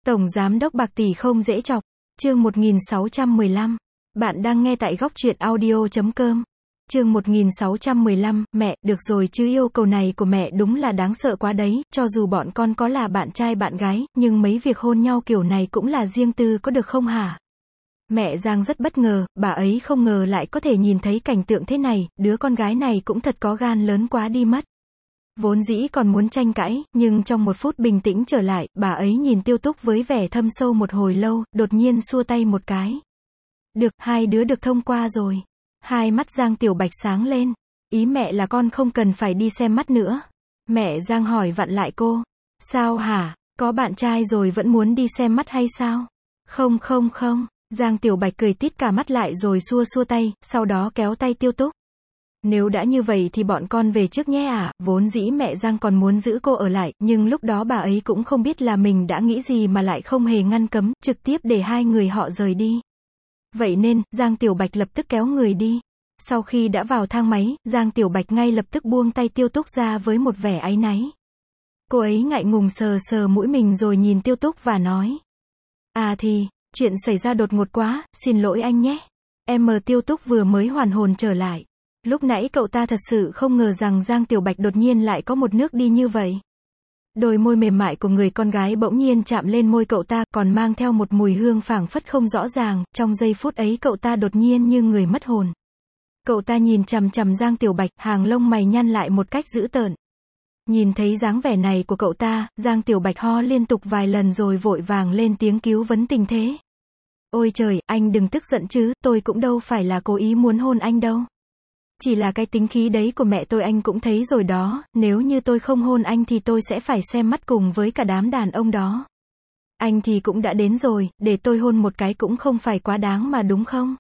Tổng giám đốc bạc tỷ không dễ chọc. Chương 1615. Bạn đang nghe tại góc truyện audio.com. Chương 1615, mẹ, được rồi chứ, yêu cầu này của mẹ đúng là đáng sợ quá đấy, cho dù bọn con có là bạn trai bạn gái, nhưng mấy việc hôn nhau kiểu này cũng là riêng tư, có được không hả? Mẹ Giang rất bất ngờ, bà ấy không ngờ lại có thể nhìn thấy cảnh tượng thế này, đứa con gái này cũng thật có gan lớn quá đi mất. Vốn dĩ còn muốn tranh cãi, nhưng trong một phút bình tĩnh trở lại, bà ấy nhìn Tiêu Túc với vẻ thâm sâu một hồi lâu, đột nhiên xua tay một cái. Được, hai đứa được thông qua rồi. Hai mắt Giang Tiểu Bạch sáng lên. Ý mẹ là con không cần phải đi xem mắt nữa. Mẹ Giang hỏi vặn lại cô. Sao hả? Có bạn trai rồi vẫn muốn đi xem mắt hay sao? Không. Giang Tiểu Bạch cười tít cả mắt lại rồi xua tay, sau đó kéo tay Tiêu Túc. Nếu đã như vậy thì bọn con về trước nhé à, vốn dĩ mẹ Giang còn muốn giữ cô ở lại, nhưng lúc đó bà ấy cũng không biết là mình đã nghĩ gì mà lại không hề ngăn cấm, trực tiếp để hai người họ rời đi. Vậy nên, Giang Tiểu Bạch lập tức kéo người đi. Sau khi đã vào thang máy, Giang Tiểu Bạch ngay lập tức buông tay Tiêu Túc ra với một vẻ áy náy. Cô ấy ngại ngùng sờ mũi mình rồi nhìn Tiêu Túc và nói. À thì, chuyện xảy ra đột ngột quá, xin lỗi anh nhé. Tiêu Túc vừa mới hoàn hồn trở lại. Lúc nãy cậu ta thật sự không ngờ rằng Giang Tiểu Bạch đột nhiên lại có một nước đi như vậy. Đôi môi mềm mại của người con gái bỗng nhiên chạm lên môi cậu ta, còn mang theo một mùi hương phảng phất không rõ ràng, trong giây phút ấy cậu ta đột nhiên như người mất hồn. Cậu ta nhìn chằm chằm Giang Tiểu Bạch, hàng lông mày nhăn lại một cách dữ tợn. Nhìn thấy dáng vẻ này của cậu ta, Giang Tiểu Bạch ho liên tục vài lần rồi vội vàng lên tiếng cứu vấn tình thế. Ôi trời, anh đừng tức giận chứ, tôi cũng đâu phải là cố ý muốn hôn anh đâu. Chỉ là cái tính khí đấy của mẹ tôi anh cũng thấy rồi đó, nếu như tôi không hôn anh thì tôi sẽ phải xem mắt cùng với cả đám đàn ông đó. Anh thì cũng đã đến rồi, để tôi hôn một cái cũng không phải quá đáng mà đúng không?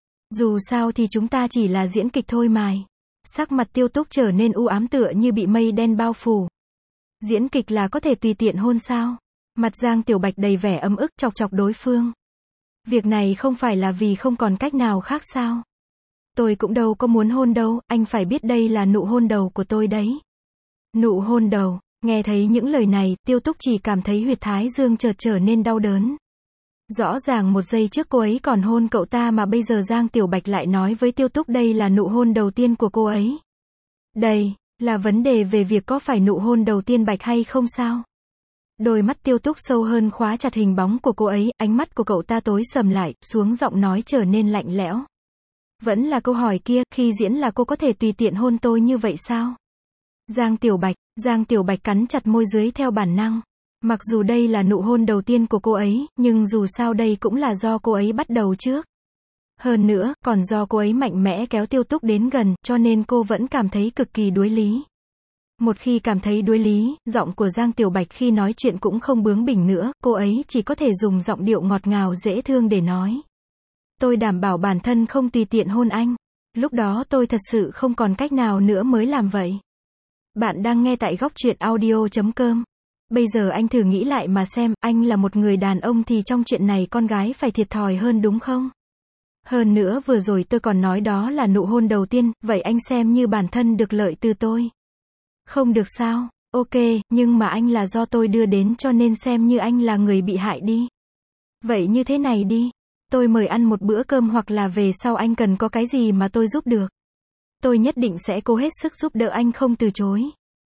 Dù sao thì chúng ta chỉ là diễn kịch thôi mà. Sắc mặt Tiêu Túc trở nên u ám tựa như bị mây đen bao phủ. Diễn kịch là có thể tùy tiện hôn sao? Mặt Giang Tiểu Bạch đầy vẻ ấm ức chọc đối phương. Việc này không phải là vì không còn cách nào khác sao? Tôi cũng đâu có muốn hôn đâu, anh phải biết đây là nụ hôn đầu của tôi đấy. Nụ hôn đầu, nghe thấy những lời này, Tiêu Túc chỉ cảm thấy huyệt thái dương chợt trở nên đau đớn. Rõ ràng một giây trước cô ấy còn hôn cậu ta mà bây giờ Giang Tiểu Bạch lại nói với Tiêu Túc đây là nụ hôn đầu tiên của cô ấy. Đây, là vấn đề về việc có phải nụ hôn đầu tiên Bạch hay không sao? Đôi mắt Tiêu Túc sâu hơn khóa chặt hình bóng của cô ấy, ánh mắt của cậu ta tối sầm lại, xuống giọng nói trở nên lạnh lẽo. Vẫn là câu hỏi kia, khi diễn là cô có thể tùy tiện hôn tôi như vậy sao? Giang Tiểu Bạch cắn chặt môi dưới theo bản năng. Mặc dù đây là nụ hôn đầu tiên của cô ấy, nhưng dù sao đây cũng là do cô ấy bắt đầu trước. Hơn nữa, còn do cô ấy mạnh mẽ kéo Tiêu Túc đến gần, cho nên cô vẫn cảm thấy cực kỳ đuối lý. Một khi cảm thấy đuối lý, giọng của Giang Tiểu Bạch khi nói chuyện cũng không bướng bỉnh nữa, cô ấy chỉ có thể dùng giọng điệu ngọt ngào dễ thương để nói. Tôi đảm bảo bản thân không tùy tiện hôn anh. Lúc đó tôi thật sự không còn cách nào nữa mới làm vậy. Bạn đang nghe tại góc truyện audio.com. Bây giờ anh thử nghĩ lại mà xem, anh là một người đàn ông thì trong chuyện này con gái phải thiệt thòi hơn đúng không? Hơn nữa vừa rồi tôi còn nói đó là nụ hôn đầu tiên, vậy anh xem như bản thân được lợi từ tôi. Không được sao? Ok, nhưng mà anh là do tôi đưa đến cho nên xem như anh là người bị hại đi. Vậy như thế này đi. Tôi mời ăn một bữa cơm hoặc là về sau anh cần có cái gì mà tôi giúp được. Tôi nhất định sẽ cố hết sức giúp đỡ anh không từ chối.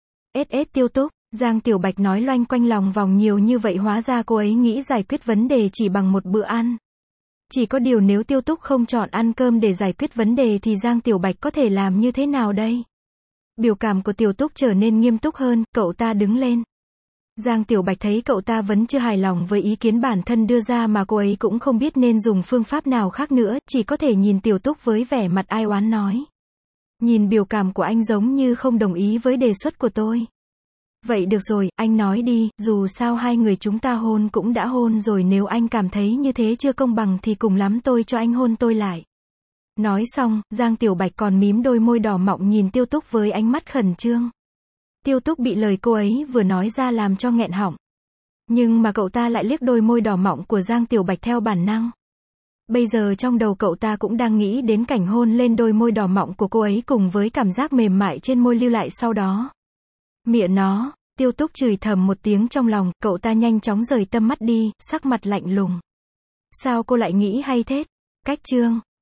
Tiêu Túc, Giang Tiểu Bạch nói loanh quanh lòng vòng nhiều như vậy hóa ra cô ấy nghĩ giải quyết vấn đề chỉ bằng một bữa ăn. Chỉ có điều nếu Tiêu Túc không chọn ăn cơm để giải quyết vấn đề thì Giang Tiểu Bạch có thể làm như thế nào đây? Biểu cảm của Tiểu Túc trở nên nghiêm túc hơn, cậu ta đứng lên. Giang Tiểu Bạch thấy cậu ta vẫn chưa hài lòng với ý kiến bản thân đưa ra mà cô ấy cũng không biết nên dùng phương pháp nào khác nữa, chỉ có thể nhìn Tiểu Túc với vẻ mặt ai oán nói. Nhìn biểu cảm của anh giống như không đồng ý với đề xuất của tôi. Vậy được rồi, anh nói đi, dù sao hai người chúng ta hôn cũng đã hôn rồi, nếu anh cảm thấy như thế chưa công bằng thì cùng lắm tôi cho anh hôn tôi lại. Nói xong, Giang Tiểu Bạch còn mím đôi môi đỏ mọng nhìn Tiêu Túc với ánh mắt khẩn trương. Tiêu Túc bị lời cô ấy vừa nói ra làm cho nghẹn họng. Nhưng mà cậu ta lại liếc đôi môi đỏ mọng của Giang Tiểu Bạch theo bản năng. Bây giờ trong đầu cậu ta cũng đang nghĩ đến cảnh hôn lên đôi môi đỏ mọng của cô ấy cùng với cảm giác mềm mại trên môi lưu lại sau đó. Mẹ nó, Tiêu Túc chửi thầm một tiếng trong lòng, cậu ta nhanh chóng rời tầm mắt đi, sắc mặt lạnh lùng. Sao cô lại nghĩ hay thế? Cách chương